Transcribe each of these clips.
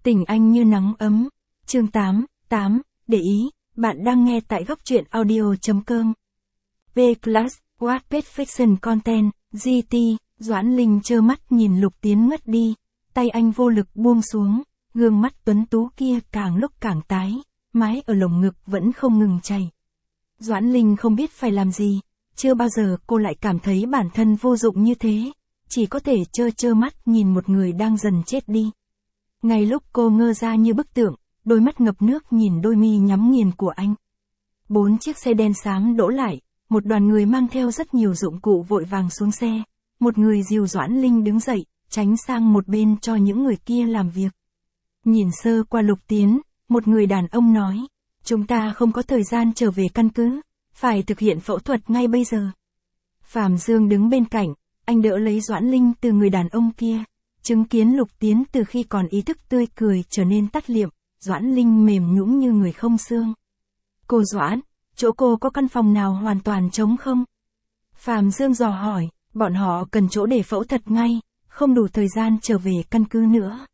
Tình anh như nắng ấm. Chương 8, để ý, bạn đang nghe tại góc truyện audio.com. V-Class, Wattpad Fiction Content, GT, Doãn Linh trơ mắt nhìn Lục Tiến ngất đi, tay anh vô lực buông xuống, gương mắt tuấn tú kia càng lúc càng tái, mái ở lồng ngực vẫn không ngừng chảy. Doãn Linh không biết phải làm gì, chưa bao giờ cô lại cảm thấy bản thân vô dụng như thế, chỉ có thể trơ mắt nhìn một người đang dần chết đi. Ngay lúc cô ngơ ra như bức tượng, đôi mắt ngập nước nhìn đôi mi nhắm nghiền của anh. 4 chiếc xe đen xám đỗ lại, một đoàn người mang theo rất nhiều dụng cụ vội vàng xuống xe, một người dìu Doãn Linh đứng dậy, tránh sang một bên cho những người kia làm việc. Nhìn sơ qua Lục Tiến, một người đàn ông nói, chúng ta không có thời gian trở về căn cứ, phải thực hiện phẫu thuật ngay bây giờ. Phạm Dương đứng bên cạnh, anh đỡ lấy Doãn Linh từ người đàn ông kia, chứng kiến Lục Tiến từ khi còn ý thức tươi cười trở nên tắt liệm, Doãn Linh mềm nhũn như người không xương. Cô Doãn, chỗ cô có căn phòng nào hoàn toàn trống không? Phạm Dương dò hỏi, bọn họ cần chỗ để phẫu thuật ngay, không đủ thời gian trở về căn cứ nữa.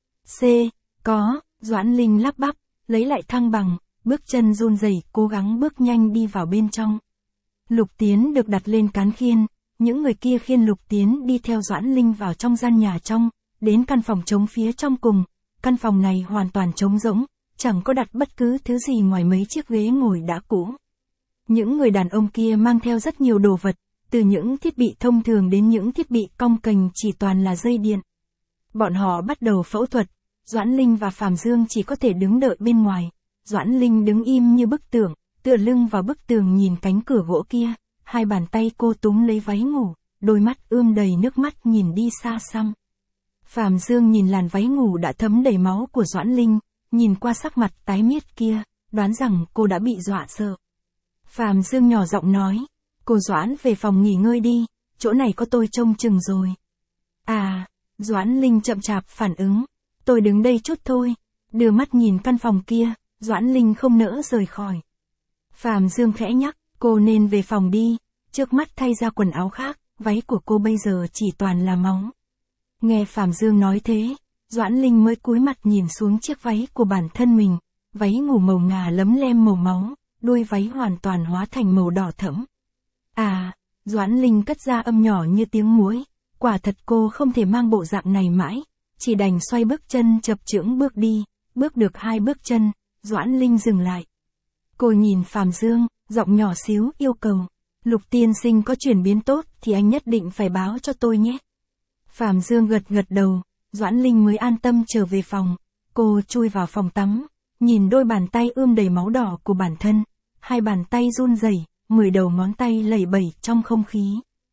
Có, Doãn Linh lắp bắp, lấy lại thăng bằng, bước chân run rẩy cố gắng bước nhanh đi vào bên trong. Lục Tiến được đặt lên cán khiên, những người kia khiêng Lục Tiến đi theo Doãn Linh vào trong gian nhà trong, đến căn phòng trống phía trong cùng. Căn phòng này hoàn toàn trống rỗng, chẳng có đặt bất cứ thứ gì ngoài mấy chiếc ghế ngồi đã cũ. Những người đàn ông kia mang theo rất nhiều đồ vật, từ những thiết bị thông thường đến những thiết bị cong kềnh chỉ toàn là dây điện. Bọn họ bắt đầu phẫu thuật, Doãn Linh và Phạm Dương chỉ có thể đứng đợi bên ngoài. Doãn Linh đứng im như bức tượng, tựa lưng vào bức tường nhìn cánh cửa gỗ kia, hai bàn tay cô túm lấy váy ngủ, đôi mắt ươm đầy nước mắt nhìn đi xa xăm. Phạm Dương nhìn làn váy ngủ đã thấm đầy máu của Doãn Linh, nhìn qua sắc mặt tái mét kia, đoán rằng cô đã bị dọa sợ. Phạm Dương nhỏ giọng nói, cô Doãn về phòng nghỉ ngơi đi, chỗ này có tôi trông chừng rồi. À, Doãn Linh chậm chạp phản ứng, tôi đứng đây chút thôi, đưa mắt nhìn căn phòng kia, Doãn Linh không nỡ rời khỏi. Phạm Dương khẽ nhắc, cô nên về phòng đi, trước mắt thay ra quần áo khác, váy của cô bây giờ chỉ toàn là máu. Nghe Phạm Dương nói thế, Doãn Linh mới cúi mặt nhìn xuống chiếc váy của bản thân mình, váy ngủ màu ngà lấm lem màu máu, đuôi váy hoàn toàn hóa thành màu đỏ thẫm. À, Doãn Linh cất ra âm nhỏ như tiếng muối, quả thật cô không thể mang bộ dạng này mãi, chỉ đành xoay bước chân chập chững bước đi, bước được 2 bước chân, Doãn Linh dừng lại. Cô nhìn Phạm Dương, giọng nhỏ xíu yêu cầu, Lục tiên sinh có chuyển biến tốt thì anh nhất định phải báo cho tôi nhé. Phạm Dương gật đầu, Doãn Linh mới an tâm trở về phòng, cô chui vào phòng tắm, nhìn đôi bàn tay ươm đầy máu đỏ của bản thân, hai bàn tay run rẩy, 10 đầu ngón tay lẩy bẩy trong không khí.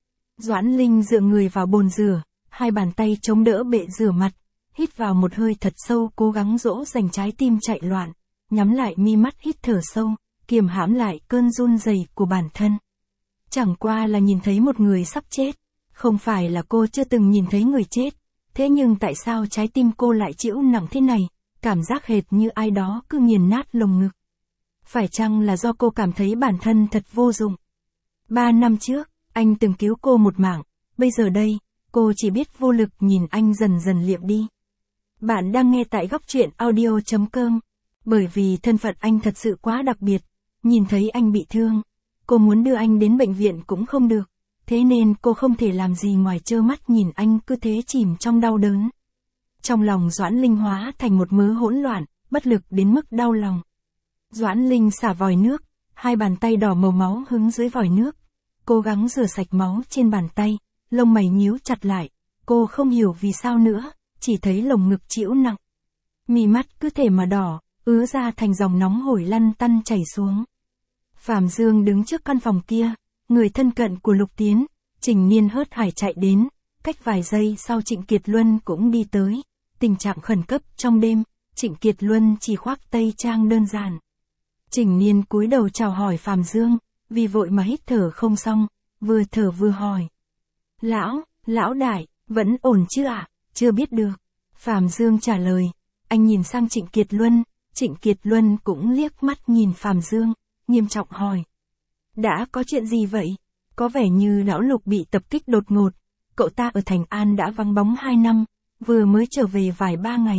Doãn Linh dựa người vào bồn rửa, hai bàn tay chống đỡ bệ rửa mặt, hít vào một hơi thật sâu cố gắng dỗ dành trái tim chạy loạn, nhắm lại mi mắt hít thở sâu, kiềm hãm lại cơn run rẩy của bản thân. Chẳng qua là nhìn thấy một người sắp chết, không phải là cô chưa từng nhìn thấy người chết, thế nhưng tại sao trái tim cô lại chịu nặng thế này, cảm giác hệt như ai đó cứ nghiền nát lồng ngực. Phải chăng là do cô cảm thấy bản thân thật vô dụng? 3 năm trước, anh từng cứu cô một mạng, bây giờ đây, cô chỉ biết vô lực nhìn anh dần dần liệm đi. Bạn đang nghe tại góc truyện audio.com, bởi vì thân phận anh thật sự quá đặc biệt, nhìn thấy anh bị thương, cô muốn đưa anh đến bệnh viện cũng không được, thế nên cô không thể làm gì ngoài trơ mắt nhìn anh cứ thế chìm trong đau đớn. Trong lòng Doãn Linh hóa thành một mớ hỗn loạn, bất lực đến mức đau lòng. Doãn Linh xả vòi nước, hai bàn tay đỏ màu máu hứng dưới vòi nước, cố gắng rửa sạch máu trên bàn tay, lông mày nhíu chặt lại, cô không hiểu vì sao nữa, chỉ thấy lồng ngực chịu nặng. Mí mắt cứ thể mà đỏ, ứa ra thành dòng nóng hổi lăn tăn chảy xuống. Phạm Dương đứng trước căn phòng kia, người thân cận của Lục Tiến, Trình Niên hớt hải chạy đến, cách vài giây sau Trịnh Kiệt Luân cũng đi tới, tình trạng khẩn cấp trong đêm, Trịnh Kiệt Luân chỉ khoác tây trang đơn giản. Trình Niên cúi đầu chào hỏi Phạm Dương, vì vội mà hít thở không xong, vừa thở vừa hỏi. Lão đại, vẫn ổn chứ ạ? Chưa biết được. Phạm Dương trả lời, anh nhìn sang Trịnh Kiệt Luân cũng liếc mắt nhìn Phạm Dương, nghiêm trọng hỏi. Đã có chuyện gì vậy? Có vẻ như lão Lục bị tập kích đột ngột, cậu ta ở Thành An đã vắng bóng 2 năm, vừa mới trở về vài 3 ngày,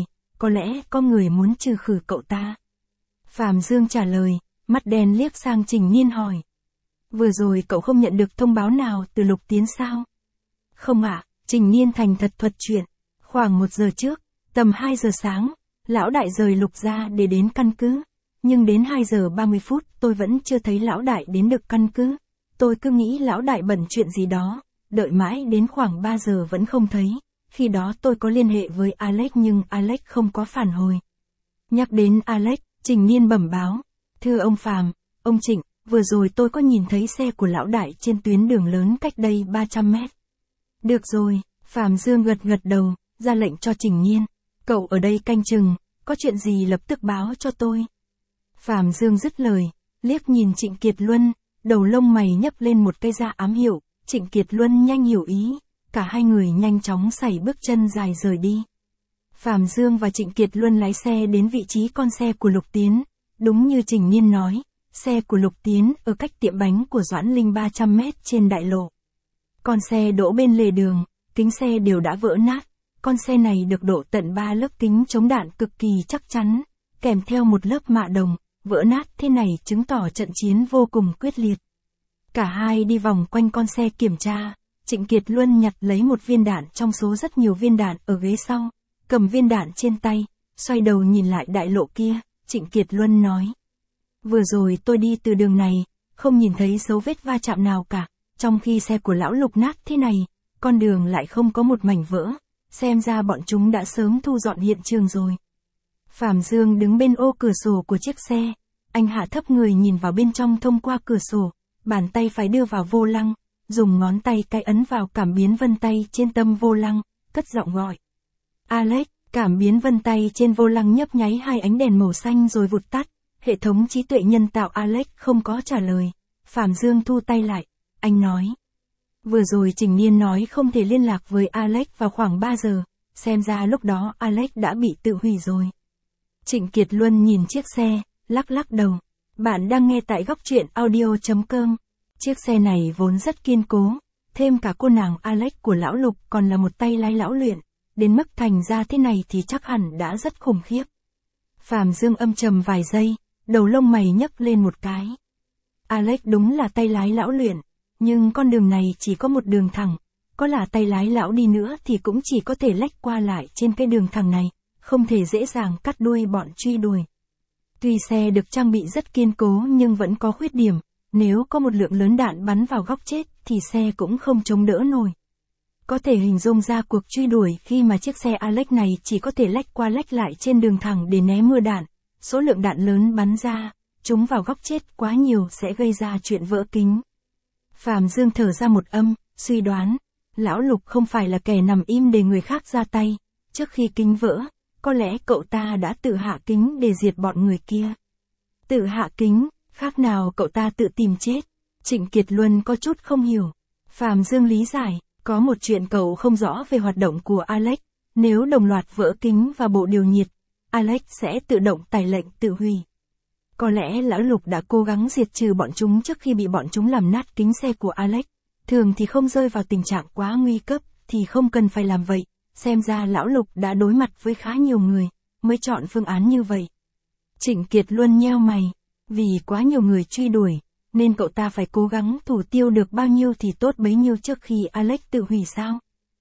có lẽ có người muốn trừ khử cậu ta. Phạm Dương trả lời, mắt đen liếc sang Trình Nhiên hỏi. Vừa rồi cậu không nhận được thông báo nào từ Lục Tiến sao? Không ạ, Trình Nhiên thành thật thuật chuyện. Khoảng 1 giờ trước, tầm 2 giờ sáng, lão đại rời Lục ra để đến căn cứ. Nhưng đến 2 giờ 30 phút tôi vẫn chưa thấy lão đại đến được căn cứ. Tôi cứ nghĩ lão đại bận chuyện gì đó, đợi mãi đến khoảng 3 giờ vẫn không thấy. Khi đó tôi có liên hệ với Alex nhưng Alex không có phản hồi. Nhắc đến Alex, Trình Nhiên bẩm báo. Thưa ông Phạm, ông Trịnh, vừa rồi tôi có nhìn thấy xe của lão đại trên tuyến đường lớn cách đây 300 mét. Được rồi, Phạm Dương gật gật đầu, ra lệnh cho Trình Nhiên. Cậu ở đây canh chừng, có chuyện gì lập tức báo cho tôi. Phạm Dương dứt lời, liếc nhìn Trịnh Kiệt Luân, đầu lông mày nhấp lên một cái da ám hiệu. Trịnh Kiệt Luân nhanh hiểu ý, cả hai người nhanh chóng sải bước chân dài rời đi. Phạm Dương và Trịnh Kiệt Luân lái xe đến vị trí con xe của Lục Tiến. Đúng như Trình Nhiên nói, xe của Lục Tiến ở cách tiệm bánh của Doãn Linh 300 mét trên đại lộ. Con xe đỗ bên lề đường, kính xe đều đã vỡ nát. Con xe này được đổ tận 3 lớp kính chống đạn cực kỳ chắc chắn, kèm theo một lớp mạ đồng. Vỡ nát thế này chứng tỏ trận chiến vô cùng quyết liệt. Cả hai đi vòng quanh con xe kiểm tra. Trịnh Kiệt Luân nhặt lấy một viên đạn trong số rất nhiều viên đạn ở ghế sau, cầm viên đạn trên tay, xoay đầu nhìn lại đại lộ kia. Trịnh Kiệt Luân nói. Vừa rồi tôi đi từ đường này, không nhìn thấy dấu vết va chạm nào cả, trong khi xe của lão Lục nát thế này, con đường lại không có một mảnh vỡ, xem ra bọn chúng đã sớm thu dọn hiện trường rồi. Phạm Dương đứng bên ô cửa sổ của chiếc xe, anh hạ thấp người nhìn vào bên trong thông qua cửa sổ, bàn tay phải đưa vào vô lăng, dùng ngón tay cái ấn vào cảm biến vân tay trên tâm vô lăng, cất giọng gọi. Alex, cảm biến vân tay trên vô lăng nhấp nháy 2 ánh đèn màu xanh rồi vụt tắt, hệ thống trí tuệ nhân tạo Alex không có trả lời. Phạm Dương thu tay lại, anh nói. Vừa rồi Trình Nhiên nói không thể liên lạc với Alex vào khoảng 3 giờ, xem ra lúc đó Alex đã bị tự hủy rồi. Trịnh Kiệt Luân nhìn chiếc xe, lắc lắc đầu. Bạn đang nghe tại góc truyện audio.com. Chiếc xe này vốn rất kiên cố, thêm cả cô nàng Alex của lão Lục còn là một tay lái lão luyện, đến mức thành ra thế này thì chắc hẳn đã rất khủng khiếp. Phạm Dương âm trầm vài giây, đầu lông mày nhấc lên một cái. Alex đúng là tay lái lão luyện, nhưng con đường này chỉ có một đường thẳng, có là tay lái lão đi nữa thì cũng chỉ có thể lách qua lại trên cái đường thẳng này, không thể dễ dàng cắt đuôi bọn truy đuổi. Tuy xe được trang bị rất kiên cố nhưng vẫn có khuyết điểm, nếu có một lượng lớn đạn bắn vào góc chết thì xe cũng không chống đỡ nổi. Có thể hình dung ra cuộc truy đuổi khi mà chiếc xe Alex này chỉ có thể lách qua lách lại trên đường thẳng để né mưa đạn, số lượng đạn lớn bắn ra, chúng vào góc chết quá nhiều sẽ gây ra chuyện vỡ kính. Phạm Dương thở ra một âm, suy đoán, lão Lục không phải là kẻ nằm im để người khác ra tay, trước khi kính vỡ, có lẽ cậu ta đã tự hạ kính để diệt bọn người kia. Tự hạ kính, khác nào cậu ta tự tìm chết. Trịnh Kiệt Luân có chút không hiểu. Phạm Dương lý giải, có một chuyện cậu không rõ về hoạt động của Alex, nếu đồng loạt vỡ kính và bộ điều nhiệt, Alex sẽ tự động tải lệnh tự hủy. Có lẽ lão Lục đã cố gắng diệt trừ bọn chúng trước khi bị bọn chúng làm nát kính xe của Alex, thường thì không rơi vào tình trạng quá nguy cấp thì không cần phải làm vậy. Xem ra lão Lục đã đối mặt với khá nhiều người, mới chọn phương án như vậy. Trịnh Kiệt Luân nheo mày, vì quá nhiều người truy đuổi, nên cậu ta phải cố gắng thủ tiêu được bao nhiêu thì tốt bấy nhiêu trước khi Alex tự hủy sao?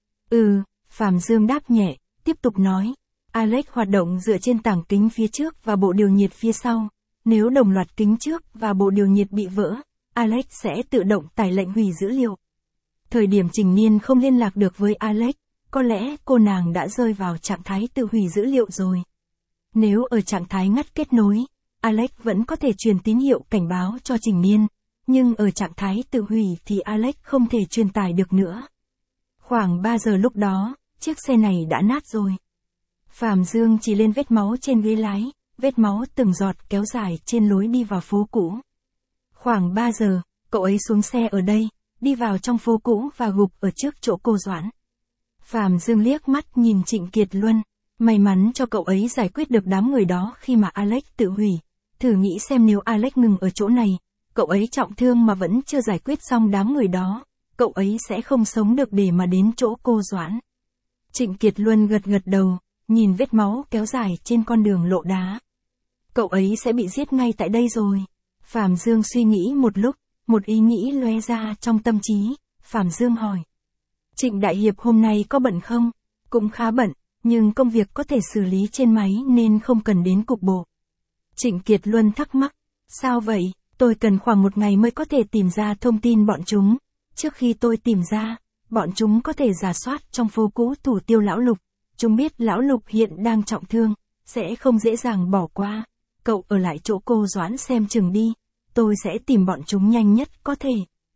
Phạm Dương đáp nhẹ, tiếp tục nói. Alex hoạt động dựa trên tảng kính phía trước và bộ điều nhiệt phía sau. Nếu đồng loạt kính trước và bộ điều nhiệt bị vỡ, Alex sẽ tự động tải lệnh hủy dữ liệu. Thời điểm Trình Nhiên không liên lạc được với Alex, có lẽ cô nàng đã rơi vào trạng thái tự hủy dữ liệu rồi. Nếu ở trạng thái ngắt kết nối, Alex vẫn có thể truyền tín hiệu cảnh báo cho Trình Nhiên, nhưng ở trạng thái tự hủy thì Alex không thể truyền tải được nữa. Khoảng 3 giờ lúc đó, chiếc xe này đã nát rồi. Phạm Dương chỉ lên vết máu trên ghế lái, vết máu từng giọt kéo dài trên lối đi vào phố cũ. Khoảng 3 giờ, cậu ấy xuống xe ở đây, đi vào trong phố cũ và gục ở trước chỗ cô Doãn. Phạm Dương liếc mắt nhìn Trịnh Kiệt Luân, may mắn cho cậu ấy giải quyết được đám người đó khi mà Alex tự hủy. Thử nghĩ xem nếu Alex ngừng ở chỗ này, cậu ấy trọng thương mà vẫn chưa giải quyết xong đám người đó, cậu ấy sẽ không sống được để mà đến chỗ cô Doãn. Trịnh Kiệt Luân gật gật đầu, nhìn vết máu kéo dài trên con đường lộ đá. Cậu ấy sẽ bị giết ngay tại đây rồi. Phạm Dương suy nghĩ một lúc, một ý nghĩ lóe ra trong tâm trí. Phạm Dương hỏi. Trịnh Đại Hiệp hôm nay có bận không? Cũng khá bận, nhưng công việc có thể xử lý trên máy nên không cần đến cục bộ. Trịnh Kiệt Luân thắc mắc. Sao vậy? Tôi cần khoảng một ngày mới có thể tìm ra thông tin bọn chúng. Trước khi tôi tìm ra, bọn chúng có thể rà soát trong phố cũ thủ tiêu Lão Lục. Chúng biết Lão Lục hiện đang trọng thương, sẽ không dễ dàng bỏ qua. Cậu ở lại chỗ cô Doãn xem chừng đi, tôi sẽ tìm bọn chúng nhanh nhất có thể.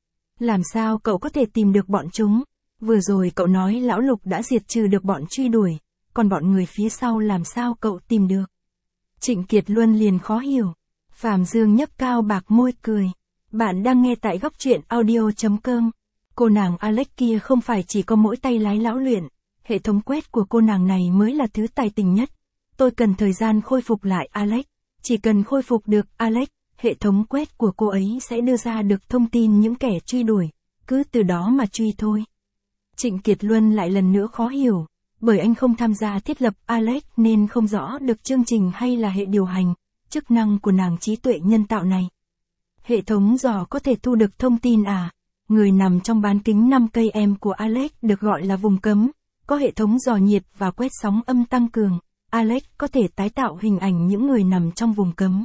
Làm sao cậu có thể tìm được bọn chúng? Vừa rồi cậu nói Lão Lục đã diệt trừ được bọn truy đuổi, còn bọn người phía sau làm sao cậu tìm được? Trịnh Kiệt Luân liền khó hiểu. Phạm Dương nhấp cao bạc môi cười. Bạn đang nghe tại góc truyện audio.com. Cô nàng Alex kia không phải chỉ có mỗi tay lái lão luyện, hệ thống quét của cô nàng này mới là thứ tài tình nhất. Tôi cần thời gian khôi phục lại Alex. Chỉ cần khôi phục được Alex, hệ thống quét của cô ấy sẽ đưa ra được thông tin những kẻ truy đuổi, cứ từ đó mà truy thôi. Trịnh Kiệt Luân lại lần nữa khó hiểu, bởi anh không tham gia thiết lập Alex nên không rõ được chương trình hay là hệ điều hành, chức năng của nàng trí tuệ nhân tạo này. Hệ thống dò có thể thu được thông tin à? Người nằm trong bán kính 5 cây em của Alex được gọi là vùng cấm, có hệ thống dò nhiệt và quét sóng âm tăng cường. Alex có thể tái tạo hình ảnh những người nằm trong vùng cấm.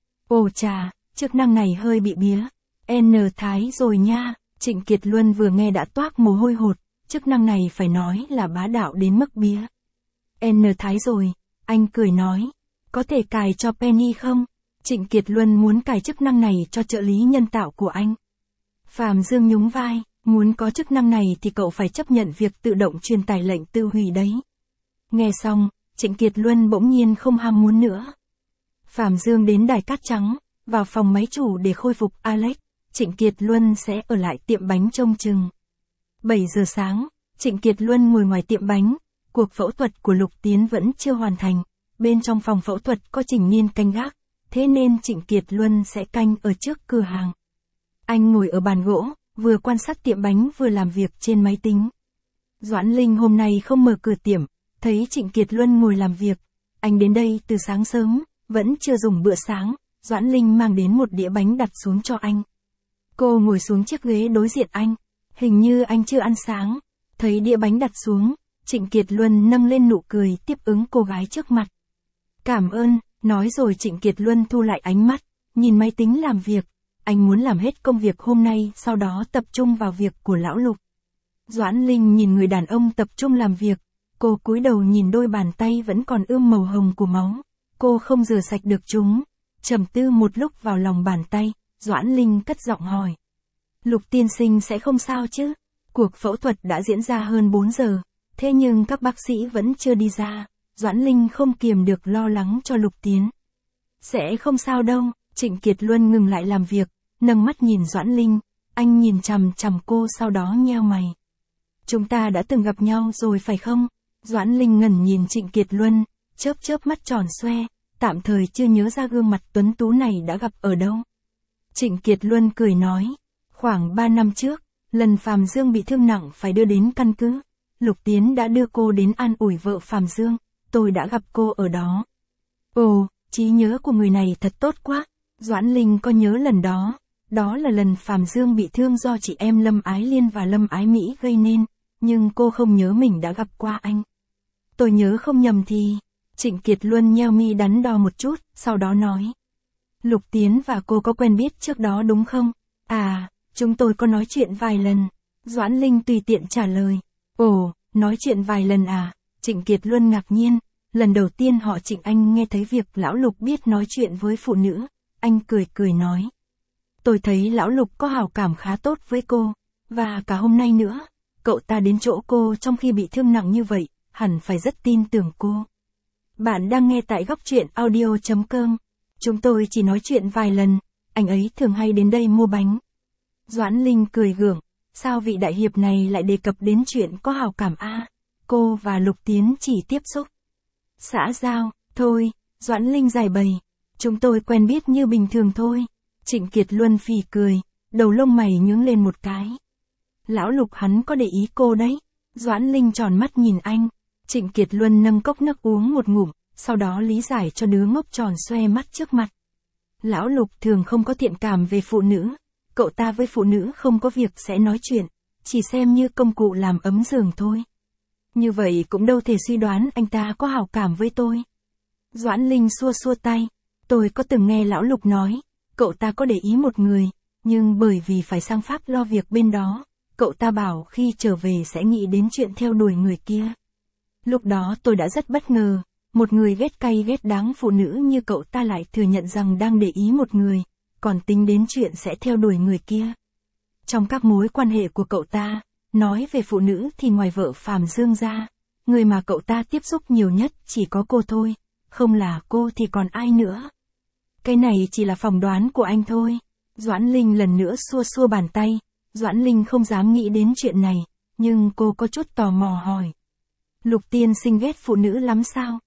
Ồ chà, chức năng này hơi bị bía. N Thái rồi nha. Trịnh Kiệt Luân vừa nghe đã toát mồ hôi hột, chức năng này phải nói là bá đạo đến mức bía. N Thái rồi, anh cười nói. Có thể cài cho Penny không? Trịnh Kiệt Luân muốn cài chức năng này cho trợ lý nhân tạo của anh. Phạm Dương nhún vai, muốn có chức năng này thì cậu phải chấp nhận việc tự động truyền tải lệnh tự hủy đấy. Nghe xong, Trịnh Kiệt Luân bỗng nhiên không ham muốn nữa. Phạm Dương đến đài cát trắng, vào phòng máy chủ để khôi phục Alex. Trịnh Kiệt Luân sẽ ở lại tiệm bánh trông chừng. 7 giờ sáng, Trịnh Kiệt Luân ngồi ngoài tiệm bánh. Cuộc phẫu thuật của Lục Tiến vẫn chưa hoàn thành. Bên trong phòng phẫu thuật có Trình Niên canh gác, thế nên Trịnh Kiệt Luân sẽ canh ở trước cửa hàng. Anh ngồi ở bàn gỗ, vừa quan sát tiệm bánh vừa làm việc trên máy tính. Doãn Linh hôm nay không mở cửa tiệm, thấy Trịnh Kiệt Luân ngồi làm việc. Anh đến đây từ sáng sớm, vẫn chưa dùng bữa sáng. Doãn Linh mang đến một đĩa bánh đặt xuống cho anh. Cô ngồi xuống chiếc ghế đối diện anh. Hình như anh chưa ăn sáng. Thấy đĩa bánh đặt xuống, Trịnh Kiệt Luân nâng lên nụ cười tiếp ứng cô gái trước mặt. Cảm ơn, nói rồi Trịnh Kiệt Luân thu lại ánh mắt, nhìn máy tính làm việc. Anh muốn làm hết công việc hôm nay, sau đó tập trung vào việc của Lão Lục. Doãn Linh nhìn người đàn ông tập trung làm việc. Cô cúi đầu nhìn đôi bàn tay vẫn còn ươm màu hồng của máu. Cô không rửa sạch được chúng. Trầm tư một lúc vào lòng bàn tay, Doãn Linh cất giọng hỏi. Lục tiên sinh sẽ không sao chứ? Cuộc phẫu thuật đã diễn ra hơn 4 giờ, thế nhưng các bác sĩ vẫn chưa đi ra. Doãn Linh không kiềm được lo lắng cho Lục Tiến. Sẽ không sao đâu. Trịnh Kiệt Luân ngừng lại làm việc, nâng mắt nhìn Doãn Linh. Anh nhìn chằm chằm cô sau đó nheo mày. Chúng ta đã từng gặp nhau rồi phải không? Doãn Linh ngẩn nhìn Trịnh Kiệt Luân, chớp mắt tròn xoe, tạm thời chưa nhớ ra gương mặt tuấn tú này đã gặp ở đâu. Trịnh Kiệt Luân cười nói, khoảng 3 năm trước, lần Phạm Dương bị thương nặng phải đưa đến căn cứ. Lục Tiến đã đưa cô đến an ủi vợ Phạm Dương, tôi đã gặp cô ở đó. Ồ, trí nhớ của người này thật tốt quá. Doãn Linh có nhớ lần đó, đó là lần Phạm Dương bị thương do chị em Lâm Ái Liên và Lâm Ái Mỹ gây nên, nhưng cô không nhớ mình đã gặp qua anh. Tôi nhớ không nhầm thì... Trịnh Kiệt Luân nheo mi đắn đo một chút, sau đó nói. Lục Tiến và cô có quen biết trước đó đúng không? À, chúng tôi có nói chuyện vài lần. Doãn Linh tùy tiện trả lời. Ồ, nói chuyện vài lần à? Trịnh Kiệt Luân ngạc nhiên. Lần đầu tiên họ Trịnh anh nghe thấy việc Lão Lục biết nói chuyện với phụ nữ. Anh cười nói. Tôi thấy Lão Lục có hảo cảm khá tốt với cô. Và cả hôm nay nữa, cậu ta đến chỗ cô trong khi bị thương nặng như vậy, hẳn phải rất tin tưởng cô. Bạn đang nghe tại góc truyện audio.com. Chúng tôi chỉ nói chuyện vài lần, anh ấy thường hay đến đây mua bánh. Doãn Linh cười gượng, sao vị đại hiệp này lại đề cập đến chuyện có hảo cảm a? Cô và Lục Tiến chỉ tiếp xúc xã giao, thôi, Doãn Linh giải bày. Chúng tôi quen biết như bình thường thôi. Trịnh Kiệt Luân phì cười, đầu lông mày nhướng lên một cái. Lão Lục hắn có để ý cô đấy. Doãn Linh tròn mắt nhìn anh. Trịnh Kiệt Luân nâng cốc nước uống một ngụm, sau đó lý giải cho đứa ngốc tròn xoe mắt trước mặt. Lão Lục thường không có thiện cảm về phụ nữ, cậu ta với phụ nữ không có việc sẽ nói chuyện, chỉ xem như công cụ làm ấm giường thôi. Như vậy cũng đâu thể suy đoán anh ta có hảo cảm với tôi. Doãn Linh xua xua tay, tôi có từng nghe Lão Lục nói, cậu ta có để ý một người, nhưng bởi vì phải sang Pháp lo việc bên đó, cậu ta bảo khi trở về sẽ nghĩ đến chuyện theo đuổi người kia. Lúc đó tôi đã rất bất ngờ, một người ghét cay ghét đắng phụ nữ như cậu ta lại thừa nhận rằng đang để ý một người, còn tính đến chuyện sẽ theo đuổi người kia. Trong các mối quan hệ của cậu ta, nói về phụ nữ thì ngoài vợ Phạm Dương ra, người mà cậu ta tiếp xúc nhiều nhất chỉ có cô thôi, không là cô thì còn ai nữa. Cái này chỉ là phỏng đoán của anh thôi. Doãn Linh lần nữa xua xua bàn tay, Doãn Linh không dám nghĩ đến chuyện này, nhưng cô có chút tò mò hỏi. Lục tiên sinh ghét phụ nữ lắm sao?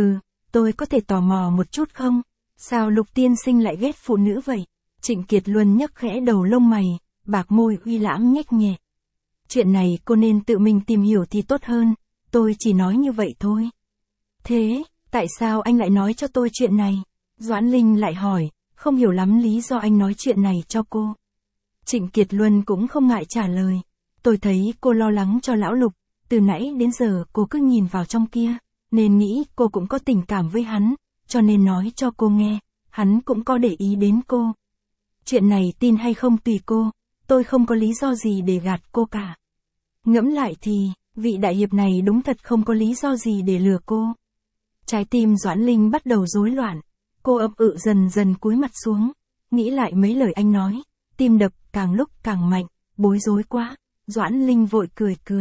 Tôi có thể tò mò một chút không? Sao Lục tiên sinh lại ghét phụ nữ vậy? Trịnh Kiệt Luân nhấc khẽ đầu lông mày, bạc môi uy lãm nhếch nhẹ. Chuyện này cô nên tự mình tìm hiểu thì tốt hơn, tôi chỉ nói như vậy thôi. Thế, tại sao anh lại nói cho tôi chuyện này? Doãn Linh lại hỏi, không hiểu lắm lý do anh nói chuyện này cho cô. Trịnh Kiệt Luân cũng không ngại trả lời. Tôi thấy cô lo lắng cho Lão Lục, từ nãy đến giờ cô cứ nhìn vào trong kia, nên nghĩ cô cũng có tình cảm với hắn, cho nên nói cho cô nghe, hắn cũng có để ý đến cô. Chuyện này tin hay không tùy cô, tôi không có lý do gì để gạt cô cả. Ngẫm lại thì, vị đại hiệp này đúng thật không có lý do gì để lừa cô. Trái tim Doãn Linh bắt đầu rối loạn, cô ấp ự dần dần cúi mặt xuống, nghĩ lại mấy lời anh nói, tim đập càng lúc càng mạnh, bối rối quá, Doãn Linh vội cười cười.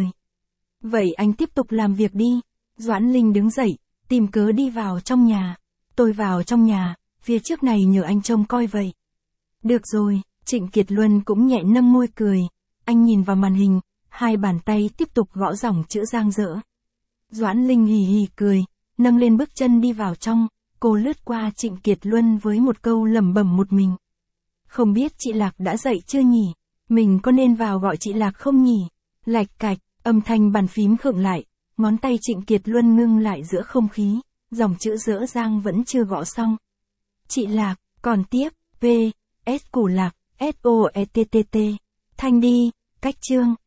Vậy anh tiếp tục làm việc đi. Doãn Linh đứng dậy, tìm cớ đi vào trong nhà. Tôi vào trong nhà, phía trước này nhờ anh trông coi vậy. Được rồi, Trịnh Kiệt Luân cũng nhẹ nâng môi cười. Anh nhìn vào màn hình, hai bàn tay tiếp tục gõ dòng chữ dang dở. Doãn Linh hì hì cười, nâng lên bước chân đi vào trong. Cô lướt qua Trịnh Kiệt Luân với một câu lẩm bẩm một mình. Không biết chị Lạc đã dậy chưa nhỉ? Mình có nên vào gọi chị Lạc không nhỉ? Lạch cạch, âm thanh bàn phím khựng lại, ngón tay Trịnh Kiệt Luân ngưng lại giữa không khí, dòng chữ dở dang vẫn chưa gõ xong. Chị Lạc, còn tiếp, V, S Củ Lạc, S O E T T T, thanh đi, cách chương.